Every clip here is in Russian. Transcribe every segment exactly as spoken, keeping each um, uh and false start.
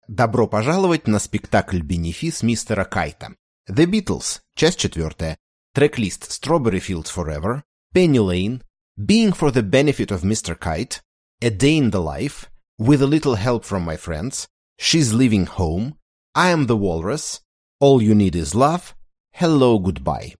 Добро пожаловать на спектакль-бенефис мистера Кайта. The Beatles, часть четвертая. Трек-лист Strawberry Fields Forever, Penny Lane, Being for the Benefit of мистер Kite, A Day in the Life, With a Little Help from My Friends, She's Leaving Home, I Am the Walrus, All You Need Is Love, Hello, Goodbye.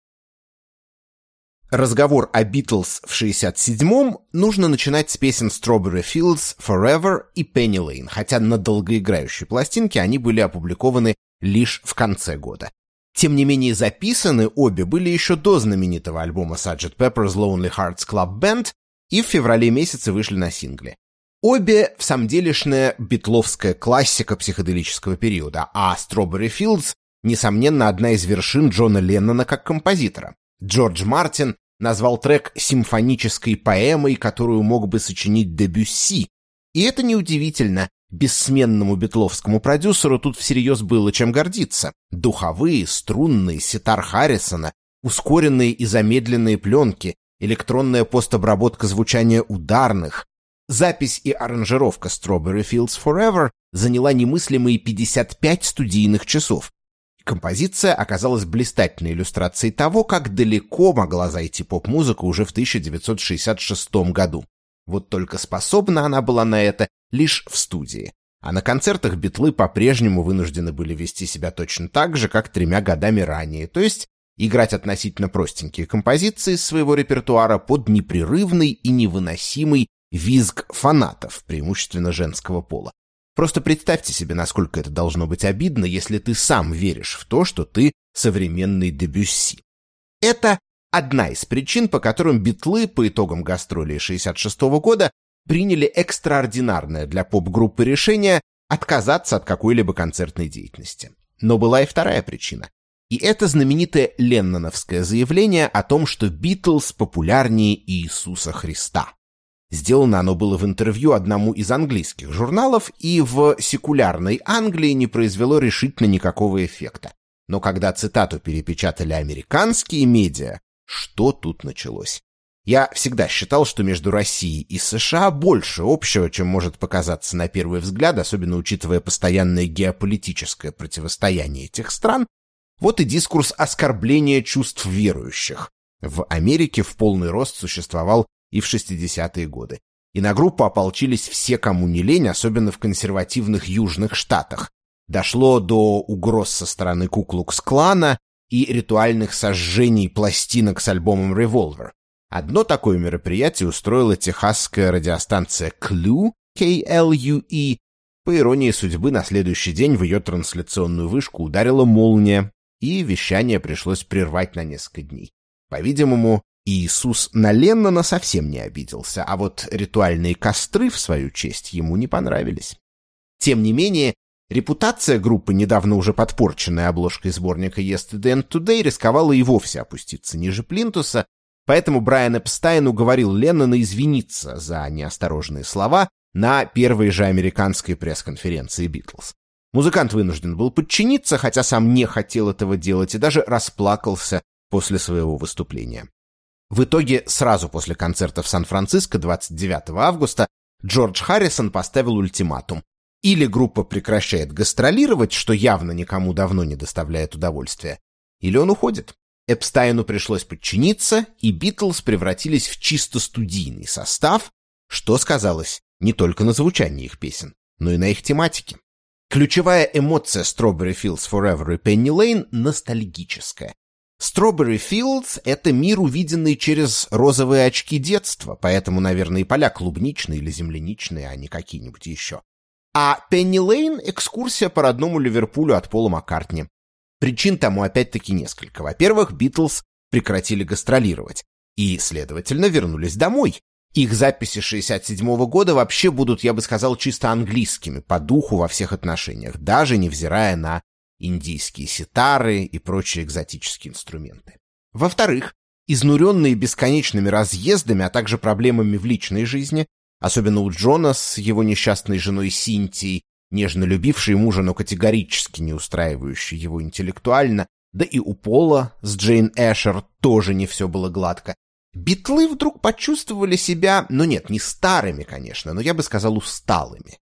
Разговор о Битлз в шестьдесят седьмом нужно начинать с песен Strawberry Fields Forever и Penny Lane, хотя на долгоиграющей пластинке они были опубликованы лишь в конце года. Тем не менее, записаны обе были еще до знаменитого альбома сарджент Pepper's Lonely Hearts Club Band и в феврале месяце вышли на сингле. Обе в самом делешная битловская классика психоделического периода, а Strawberry Fields, несомненно, одна из вершин Джона Леннона как композитора. Джордж Мартин назвал трек симфонической поэмой, которую мог бы сочинить Дебюсси. И это неудивительно. Бессменному битловскому продюсеру тут всерьез было чем гордиться. Духовые, струнные, ситар Харрисона, ускоренные и замедленные пленки, электронная постобработка звучания ударных. Запись и аранжировка Strawberry Fields Forever заняла немыслимые пятьдесят пять студийных часов. Композиция оказалась блистательной иллюстрацией того, как далеко могла зайти поп-музыка уже в тысяча девятьсот шестьдесят шестом году. Вот только способна она была на это лишь в студии. А на концертах битлы по-прежнему вынуждены были вести себя точно так же, как тремя годами ранее, то есть играть относительно простенькие композиции из своего репертуара под непрерывный и невыносимый визг фанатов, преимущественно женского пола. Просто представьте себе, насколько это должно быть обидно, если ты сам веришь в то, что ты современный Дебюсси. Это одна из причин, по которым битлы по итогам гастролей шестьдесят шестого года приняли экстраординарное для поп-группы решение отказаться от какой-либо концертной деятельности. Но была и вторая причина. И это знаменитое ленноновское заявление о том, что Битлз популярнее Иисуса Христа. Сделано оно было в интервью одному из английских журналов и в секулярной Англии не произвело решительно никакого эффекта. Но когда цитату перепечатали американские медиа, что тут началось? Я всегда считал, что между Россией и США больше общего, чем может показаться на первый взгляд, особенно учитывая постоянное геополитическое противостояние этих стран. Вот и дискурс оскорбления чувств верующих. В Америке в полный рост существовал и в шестидесятые годы. И на группу ополчились все, кому не лень, особенно в консервативных южных штатах. Дошло до угроз со стороны Ку-Клукс-клана и ритуальных сожжений пластинок с альбомом Revolver. Одно такое мероприятие устроила техасская радиостанция Клю, кей эл ю и. По иронии судьбы, на следующий день в ее трансляционную вышку ударила молния, и вещание пришлось прервать на несколько дней. По-видимому, Иисус на Леннона совсем не обиделся, а вот ритуальные костры в свою честь ему не понравились. Тем не менее, репутация группы, недавно уже подпорченная обложкой сборника Yesterday and Today, рисковала и вовсе опуститься ниже плинтуса, поэтому Брайан Эпстайн уговорил Леннона извиниться за неосторожные слова на первой же американской пресс-конференции Битлз. Музыкант вынужден был подчиниться, хотя сам не хотел этого делать, и даже расплакался после своего выступления. В итоге, сразу после концерта в Сан-Франциско двадцать девятого августа Джордж Харрисон поставил ультиматум. Или группа прекращает гастролировать, что явно никому давно не доставляет удовольствия, или он уходит. Эпстайну пришлось подчиниться, и Битлз превратились в чисто студийный состав, что сказалось не только на звучании их песен, но и на их тематике. Ключевая эмоция Strawberry Fields Forever и Penny Lane ностальгическая. Strawberry Fields — это мир, увиденный через розовые очки детства, поэтому, наверное, и поля клубничные или земляничные, а не какие-нибудь еще. А Penny Lane — экскурсия по родному Ливерпулю от Пола Маккартни. Причин тому опять-таки несколько. Во-первых, Битлз прекратили гастролировать и, следовательно, вернулись домой. Их записи шестьдесят седьмого года вообще будут, я бы сказал, чисто английскими, по духу во всех отношениях, даже невзирая на индийские ситары и прочие экзотические инструменты. Во-вторых, изнуренные бесконечными разъездами, а также проблемами в личной жизни, особенно у Джона с его несчастной женой Синтией, нежно любившей мужа, но категорически не устраивающей его интеллектуально, да и у Пола с Джейн Эшер тоже не все было гладко. Битлы вдруг почувствовали себя, ну нет, не старыми, конечно, но я бы сказал усталыми.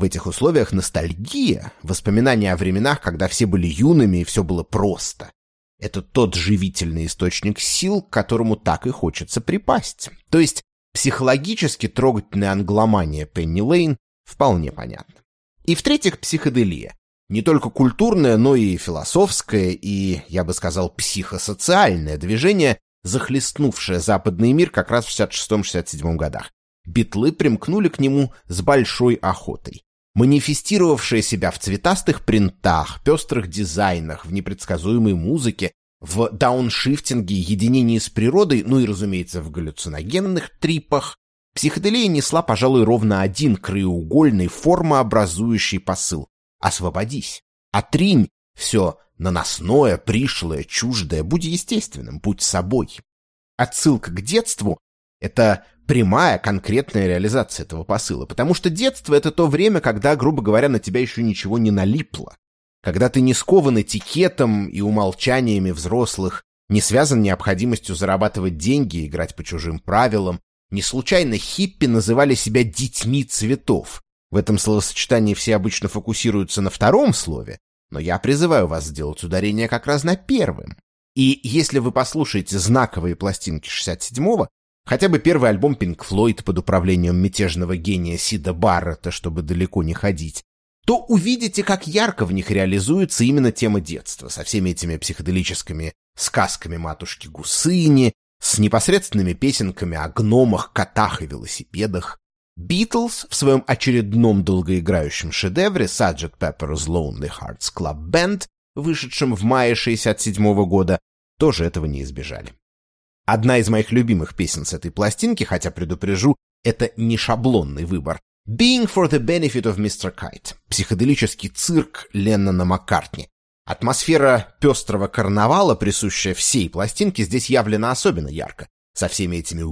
В этих условиях ностальгия, воспоминания о временах, когда все были юными и все было просто. Это тот живительный источник сил, к которому так и хочется припасть. То есть психологически трогательная англомания Пенни Лейн вполне понятна. И в-третьих, психоделия. Не только культурное, но и философское и, я бы сказал, психосоциальное движение, захлестнувшее западный мир как раз в шестьдесят шестом — шестьдесят седьмом годах. Битлы примкнули к нему с большой охотой. Манифестировавшие себя в цветастых принтах, пестрых дизайнах, в непредсказуемой музыке, в дауншифтинге, единении с природой, ну и, разумеется, в галлюциногенных трипах, психоделия несла, пожалуй, ровно один краеугольный, формообразующий посыл. Освободись, отринь все наносное, пришлое, чуждое, будь естественным, будь собой. Отсылка к детству — это прямая, конкретная реализация этого посыла, потому что детство — это то время, когда, грубо говоря, на тебя еще ничего не налипло, когда ты не скован этикетом и умолчаниями взрослых, не связан необходимостью зарабатывать деньги и играть по чужим правилам. Не случайно хиппи называли себя «детьми цветов». В этом словосочетании все обычно фокусируются на втором слове, но я призываю вас сделать ударение как раз на первом. И если вы послушаете знаковые пластинки шестьдесят седьмого, хотя бы первый альбом Pink Floyd под управлением мятежного гения Сида Барретта, чтобы далеко не ходить, то увидите, как ярко в них реализуется именно тема детства, со всеми этими психоделическими сказками матушки Гусыни, с непосредственными песенками о гномах, котах и велосипедах. Битлз в своем очередном долгоиграющем шедевре сарджент Pepper's Lonely Hearts Club Band, вышедшем в мае шестьдесят седьмого года, тоже этого не избежали. Одна из моих любимых песен с этой пластинки, хотя предупрежу, это не шаблонный выбор. «Being for the Benefit of мистер Kite» — психоделический цирк Леннона Маккартни. Атмосфера пестрого карнавала, присущая всей пластинке, здесь явлена особенно ярко, со всеми этими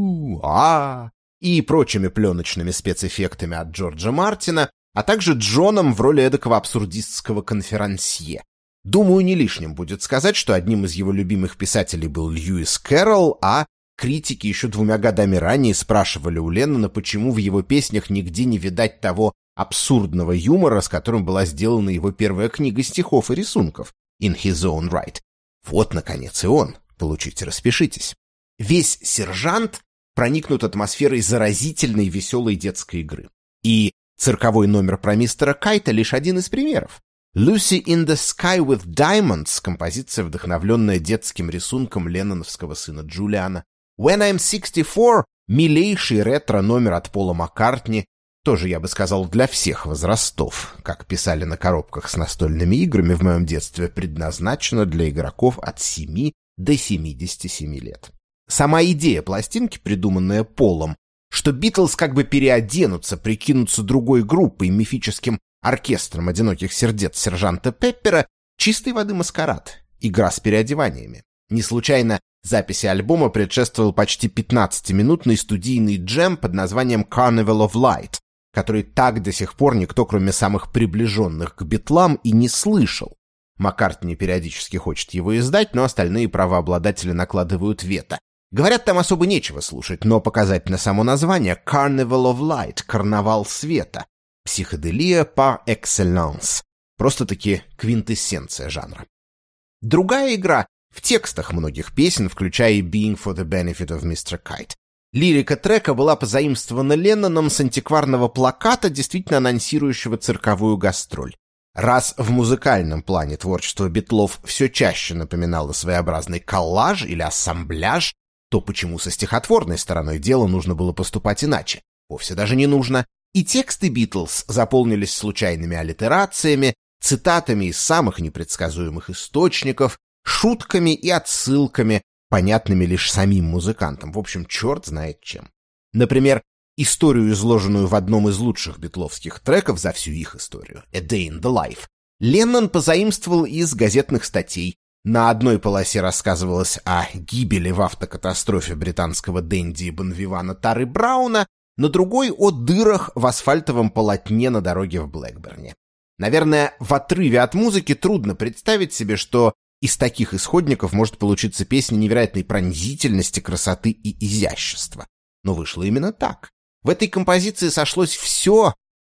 «у-а» и прочими пленочными спецэффектами от Джорджа Мартина, а также Джоном в роли эдакого абсурдистского конферансье. Думаю, не лишним будет сказать, что одним из его любимых писателей был Льюис Кэрролл, а критики еще двумя годами ранее спрашивали у Леннона, почему в его песнях нигде не видать того абсурдного юмора, с которым была сделана его первая книга стихов и рисунков «In His Own Right». Вот, наконец, и он. Получите, распишитесь. Весь «Сержант» проникнут атмосферой заразительной веселой детской игры. И цирковой номер про мистера Кайта лишь один из примеров. «Lucy in the Sky with Diamonds» — композиция, вдохновленная детским рисунком ленноновского сына Джулиана. «When I'm sixty-four» — милейший ретро-номер от Пола Маккартни, тоже, я бы сказал, для всех возрастов, как писали на коробках с настольными играми в моем детстве, предназначено для игроков от семи до семидесяти семи лет. Сама идея пластинки, придуманная Полом, что Битлз как бы переоденутся, прикинутся другой группой, мифическим оркестром одиноких сердец сержанта Пеппера, чистой воды маскарад, игра с переодеваниями. Не случайно записи альбома предшествовал почти пятнадцатиминутный студийный джем под названием Carnival of Light, который так до сих пор никто, кроме самых приближенных к Битлам, и не слышал. Маккартни периодически хочет его издать, но остальные правообладатели накладывают вето. Говорят, там особо нечего слушать, но показательно само название Carnival of Light — карнавал света. Психоделия par excellence. Просто-таки квинтэссенция жанра. Другая игра в текстах многих песен, включая и «Being for the Benefit of мистер Kite». Лирика трека была позаимствована Ленноном с антикварного плаката, действительно анонсирующего цирковую гастроль. Раз в музыкальном плане творчество Битлов все чаще напоминало своеобразный коллаж или ассамбляж, то почему со стихотворной стороной дела нужно было поступать иначе? Вовсе даже не нужно. И тексты Битлз заполнились случайными аллитерациями, цитатами из самых непредсказуемых источников, шутками и отсылками, понятными лишь самим музыкантам. В общем, черт знает чем. Например, историю, изложенную в одном из лучших битловских треков за всю их историю, «A Day in the Life», Леннон позаимствовал из газетных статей. На одной полосе рассказывалось о гибели в автокатастрофе британского денди и бонвивана Тары Брауна, на другой — о дырах в асфальтовом полотне на дороге в Блэкберне. Наверное, в отрыве от музыки трудно представить себе, что из таких исходников может получиться песня невероятной пронзительности, красоты и изящества. Но вышло именно так. В этой композиции сошлось все,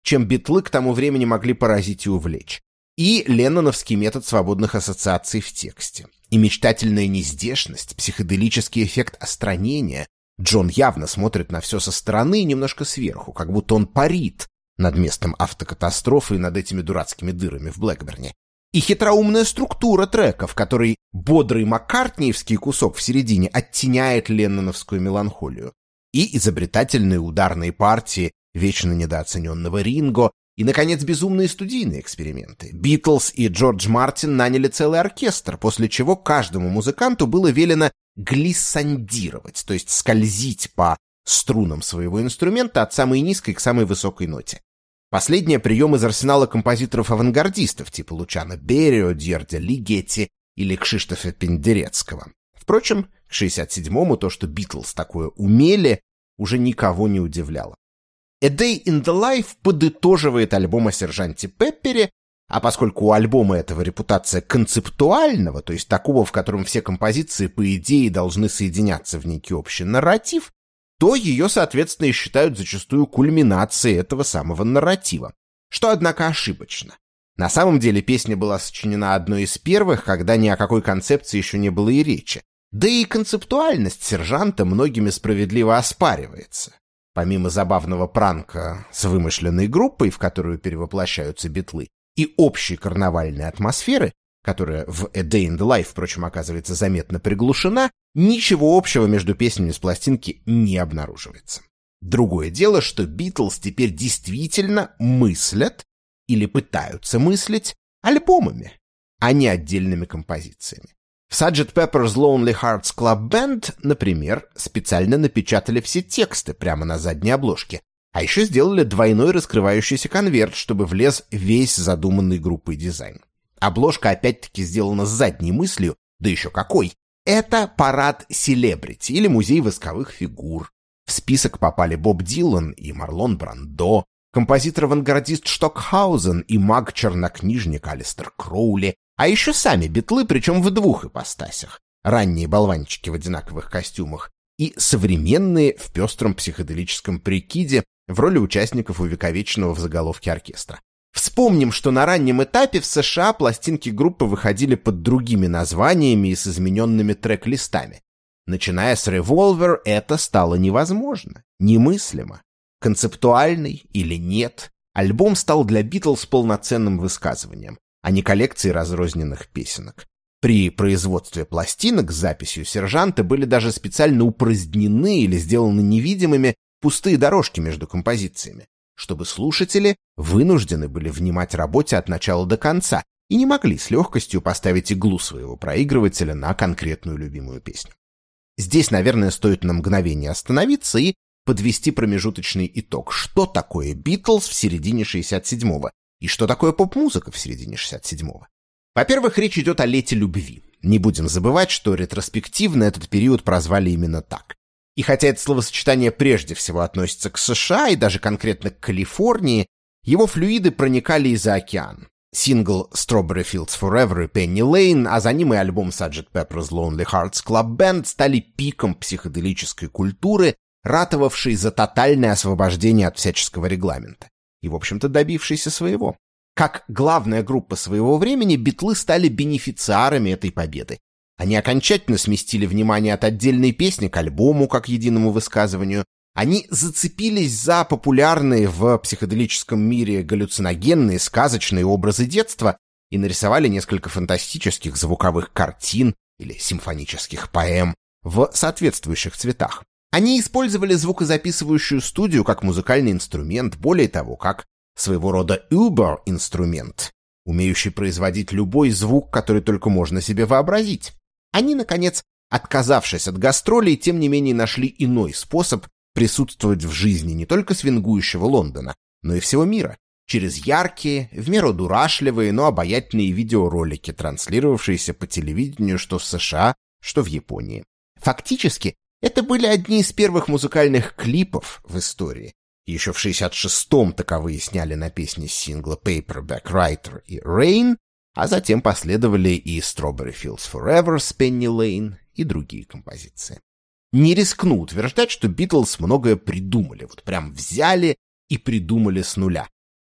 чем битлы к тому времени могли поразить и увлечь. И ленноновский метод свободных ассоциаций в тексте, и мечтательная нездешность, психоделический эффект остранения. Джон явно смотрит на все со стороны и немножко сверху, как будто он парит над местом автокатастрофы и над этими дурацкими дырами в Блэкберне. И хитроумная структура трека, в которой бодрый маккартниевский кусок в середине оттеняет ленноновскую меланхолию. И изобретательные ударные партии вечно недооцененного Ринго, и, наконец, безумные студийные эксперименты. Битлз и Джордж Мартин наняли целый оркестр, после чего каждому музыканту было велено глиссандировать, то есть скользить по струнам своего инструмента от самой низкой к самой высокой ноте. Последний прием из арсенала композиторов-авангардистов типа Лучано Берио, Дьердя Лигетти или Кшиштофа Пендерецкого. Впрочем, к шестьдесят седьмому то, что Битлз такое умели, уже никого не удивляло. A Day in the Life подытоживает альбом о сержанте Пеппере, а поскольку у альбома этого репутация концептуального, то есть такого, в котором все композиции, по идее, должны соединяться в некий общий нарратив, то ее, соответственно, и считают зачастую кульминацией этого самого нарратива, что, однако, ошибочно. На самом деле песня была сочинена одной из первых, когда ни о какой концепции еще не было и речи, да и концептуальность сержанта многими справедливо оспаривается. Помимо забавного пранка с вымышленной группой, в которую перевоплощаются битлы, и общей карнавальной атмосферы, которая в A Day in the Life, впрочем, оказывается заметно приглушена, ничего общего между песнями с пластинки не обнаруживается. Другое дело, что Битлз теперь действительно мыслят или пытаются мыслить альбомами, а не отдельными композициями. В сарджент Pepper's Lonely Hearts Club Band, например, специально напечатали все тексты прямо на задней обложке, а еще сделали двойной раскрывающийся конверт, чтобы влез весь задуманный группой дизайн. Обложка опять-таки сделана с задней мыслью, да еще какой. Это парад селебрити или музей восковых фигур. В список попали Боб Дилан и Марлон Брандо, композитор-авангардист Штокхаузен и маг-чернокнижник Алистер Кроули, а еще сами битлы, причем в двух ипостасях. Ранние болванчики в одинаковых костюмах и современные в пестром психоделическом прикиде в роли участников увековеченного в заголовке оркестра. Вспомним, что на раннем этапе в США пластинки группы выходили под другими названиями и с измененными трек-листами. Начиная с Revolver это стало невозможно, немыслимо. Концептуальный или нет, альбом стал для Битлз полноценным высказыванием, а не коллекцией разрозненных песенок. При производстве пластинок с записью сержанта были даже специально упразднены или сделаны невидимыми пустые дорожки между композициями, чтобы слушатели вынуждены были внимать работе от начала до конца и не могли с легкостью поставить иглу своего проигрывателя на конкретную любимую песню. Здесь, наверное, стоит на мгновение остановиться и подвести промежуточный итог. Что такое Битлз в середине шестьдесят седьмого? И что такое поп-музыка в середине шестьдесят седьмого? Во-первых, речь идет о лете любви. Не будем забывать, что ретроспективно этот период прозвали именно так. И хотя это словосочетание прежде всего относится к США и даже конкретно к Калифорнии, его флюиды проникали и за океан. Сингл «Strawberry Fields Forever» и «Penny Lane», а за ним и альбом сарджент Pepper's Lonely Hearts Club Band стали пиком психоделической культуры, ратовавшей за тотальное освобождение от всяческого регламента. И, в общем-то, добившейся своего. Как главная группа своего времени, битлы стали бенефициарами этой победы. Они окончательно сместили внимание от отдельной песни к альбому как единому высказыванию. Они зацепились за популярные в психоделическом мире галлюциногенные сказочные образы детства и нарисовали несколько фантастических звуковых картин или симфонических поэм в соответствующих цветах. Они использовали звукозаписывающую студию как музыкальный инструмент, более того, как своего рода Uber-инструмент, умеющий производить любой звук, который только можно себе вообразить. Они, наконец, отказавшись от гастролей, тем не менее нашли иной способ присутствовать в жизни не только свингующего Лондона, но и всего мира, через яркие, в меру дурашливые, но обаятельные видеоролики, транслировавшиеся по телевидению что в США, что в Японии. Фактически, это были одни из первых музыкальных клипов в истории. Еще в шестьдесят шестом таковые сняли на песни с сингла Paperback Writer и Rain, а затем последовали и Strawberry Fields Forever с Penny Lane и другие композиции. Не рискну утверждать, что Битлз многое придумали, вот прям взяли и придумали с нуля.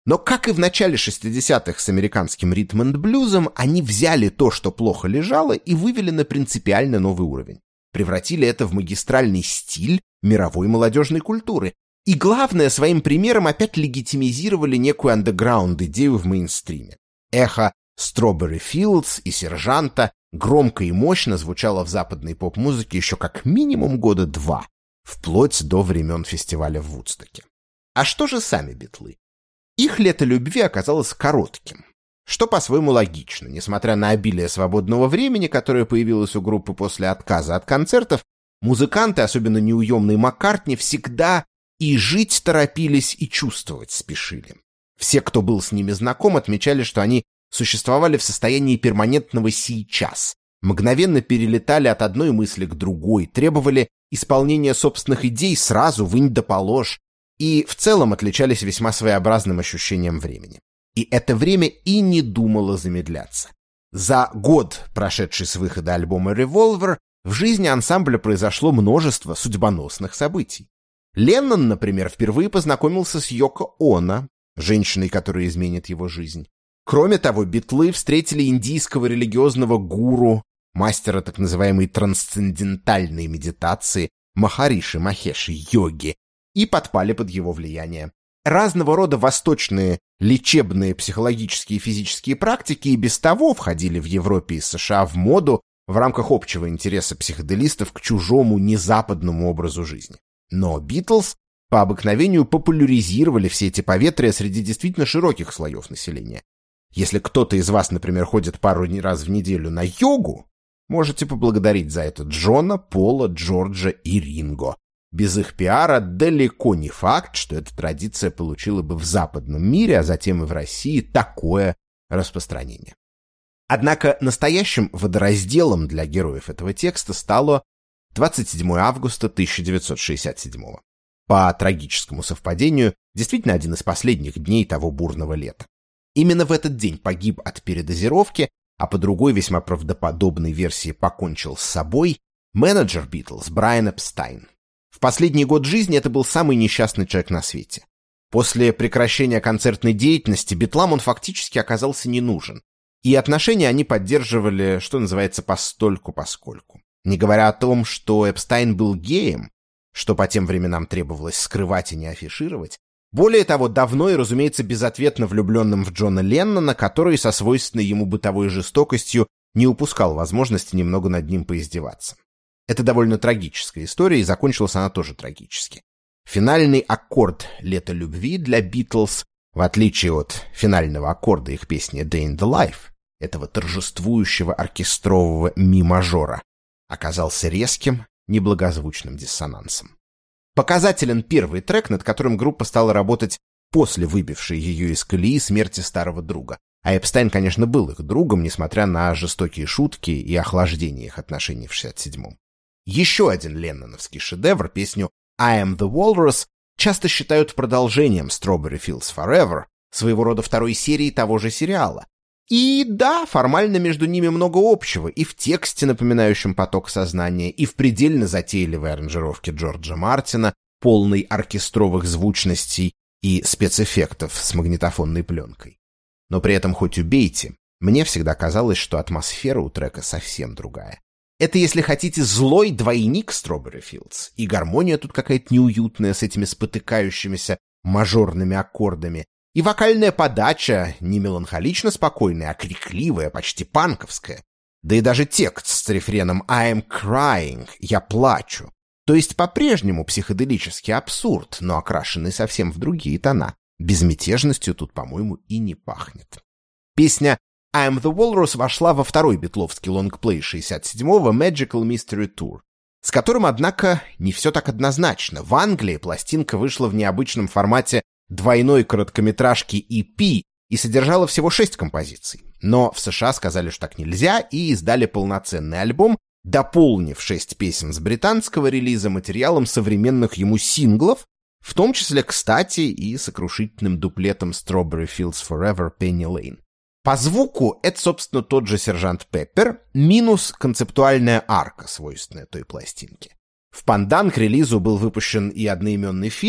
Но, как и в начале шестидесятых с американским ритм-энд-блюзом, они взяли то, что плохо лежало, и вывели на принципиально новый уровень. Превратили это в магистральный стиль мировой молодежной культуры. И главное, своим примером опять легитимизировали некую андеграунд-идею в мейнстриме. Эхо Strawberry Fields и Сержанта громко и мощно звучало в западной поп-музыке еще как минимум года два, вплоть до времен фестиваля в Вудстоке. А что же сами Битлы? Их лето любви оказалось коротким, что по-своему логично. Несмотря на обилие свободного времени, которое появилось у группы после отказа от концертов, музыканты, особенно неуемный Маккартни, всегда и жить торопились, и чувствовать спешили. Все, кто был с ними знаком, отмечали, что они существовали в состоянии перманентного сейчас, мгновенно перелетали от одной мысли к другой, требовали исполнения собственных идей сразу, вынь да положь, и в целом отличались весьма своеобразным ощущением времени. И это время и не думало замедляться. За год, прошедший с выхода альбома «Revolver», в жизни ансамбля произошло множество судьбоносных событий. Леннон, например, впервые познакомился с Йоко Оно, женщиной, которая изменит его жизнь. Кроме того, Битлы встретили индийского религиозного гуру, мастера так называемой трансцендентальной медитации, Махариши Махеши Йоги, и подпали под его влияние. Разного рода восточные лечебные психологические и физические практики и без того входили в Европе и США в моду в рамках общего интереса психоделистов к чужому незападному образу жизни. Но Битлз по обыкновению популяризировали все эти поветрия среди действительно широких слоев населения. Если кто-то из вас, например, ходит пару раз в неделю на йогу, можете поблагодарить за это Джона, Пола, Джорджа и Ринго. Без их пиара далеко не факт, что эта традиция получила бы в западном мире, а затем и в России, такое распространение. Однако настоящим водоразделом для героев этого текста стало двадцать седьмого августа тысяча девятьсот шестьдесят седьмого. По трагическому совпадению, действительно один из последних дней того бурного лета. Именно в этот день погиб от передозировки, а по другой весьма правдоподобной версии покончил с собой менеджер Битлз Брайан Эпстайн. В последний год жизни это был самый несчастный человек на свете. После прекращения концертной деятельности Битлам он фактически оказался не нужен, и отношения они поддерживали, что называется, постольку-поскольку. Не говоря о том, что Эпстайн был геем, что по тем временам требовалось скрывать и не афишировать. Более того, давно и, разумеется, безответно влюбленным в Джона Леннона, который со свойственной ему бытовой жестокостью не упускал возможности немного над ним поиздеваться. Это довольно трагическая история, и закончилась она тоже трагически. Финальный аккорд «Лето любви» для Битлз, в отличие от финального аккорда их песни «Day in the Life», этого торжествующего оркестрового ми-мажора, оказался резким, неблагозвучным диссонансом. Показателен первый трек, над которым группа стала работать после выбившей ее из колеи смерти старого друга. А Эпстайн, конечно, был их другом, несмотря на жестокие шутки и охлаждение их отношений в шестьдесят седьмом. Еще один ленноновский шедевр, песню «I am the Walrus», часто считают продолжением «Strawberry Fields Forever», своего рода второй серии того же сериала. И да, формально между ними много общего, и в тексте, напоминающем поток сознания, и в предельно затейливой аранжировке Джорджа Мартина, полной оркестровых звучностей и спецэффектов с магнитофонной пленкой. Но при этом хоть убейте, мне всегда казалось, что атмосфера у трека совсем другая. Это, если хотите, злой двойник Strawberry Fields, и гармония тут какая-то неуютная с этими спотыкающимися мажорными аккордами, и вокальная подача не меланхолично спокойная, а крикливая, почти панковская. Да и даже текст с рефреном «I am crying» — «Я плачу». То есть по-прежнему психоделический абсурд, но окрашенный совсем в другие тона. Безмятежностью тут, по-моему, и не пахнет. Песня «I am the Walrus» вошла во второй битловский лонгплей шестьдесят седьмого Magical Mystery Tour, с которым, однако, не все так однозначно. В Англии пластинка вышла в необычном формате двойной короткометражки и пи и содержала всего шесть композиций. Но в США сказали, что так нельзя, и издали полноценный альбом, дополнив шесть песен с британского релиза материалом современных ему синглов, в том числе, кстати, и сокрушительным дуплетом Strawberry Fields Forever Penny Lane. По звуку это, собственно, тот же Сержант Пеппер, минус концептуальная арка, свойственная той пластинке. В пандан к релизу был выпущен и одноименный фильм,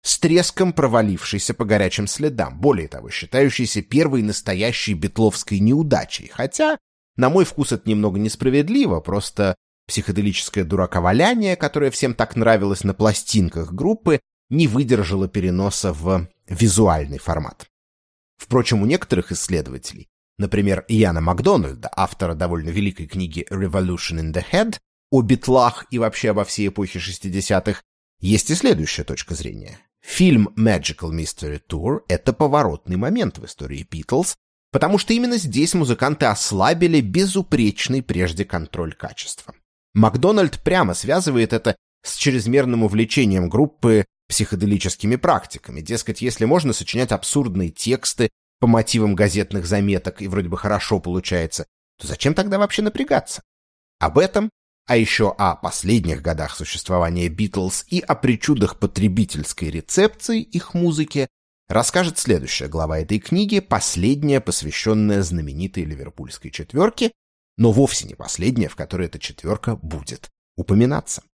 с треском провалившийся по горячим следам, более того, считающийся первой настоящей битловской неудачей, хотя, на мой вкус, это немного несправедливо, просто психоделическое дураковаляние, которое всем так нравилось на пластинках группы, не выдержало переноса в визуальный формат. Впрочем, у некоторых исследователей, например, Иана Макдональда, автора довольно великой книги «Revolution in the Head», о битлах и вообще обо всей эпохе шестидесятых, есть и следующая точка зрения. Фильм Magical Mystery Tour — это поворотный момент в истории Битлз, потому что именно здесь музыканты ослабили безупречный прежде контроль качества. Макдональд прямо связывает это с чрезмерным увлечением группы психоделическими практиками. Дескать, если можно сочинять абсурдные тексты по мотивам газетных заметок и вроде бы хорошо получается, то зачем тогда вообще напрягаться? Об этом, а еще о последних годах существования Битлз и о причудах потребительской рецепции их музыки расскажет следующая глава этой книги, последняя, посвященная знаменитой ливерпульской четверке, но вовсе не последняя, в которой эта четверка будет упоминаться.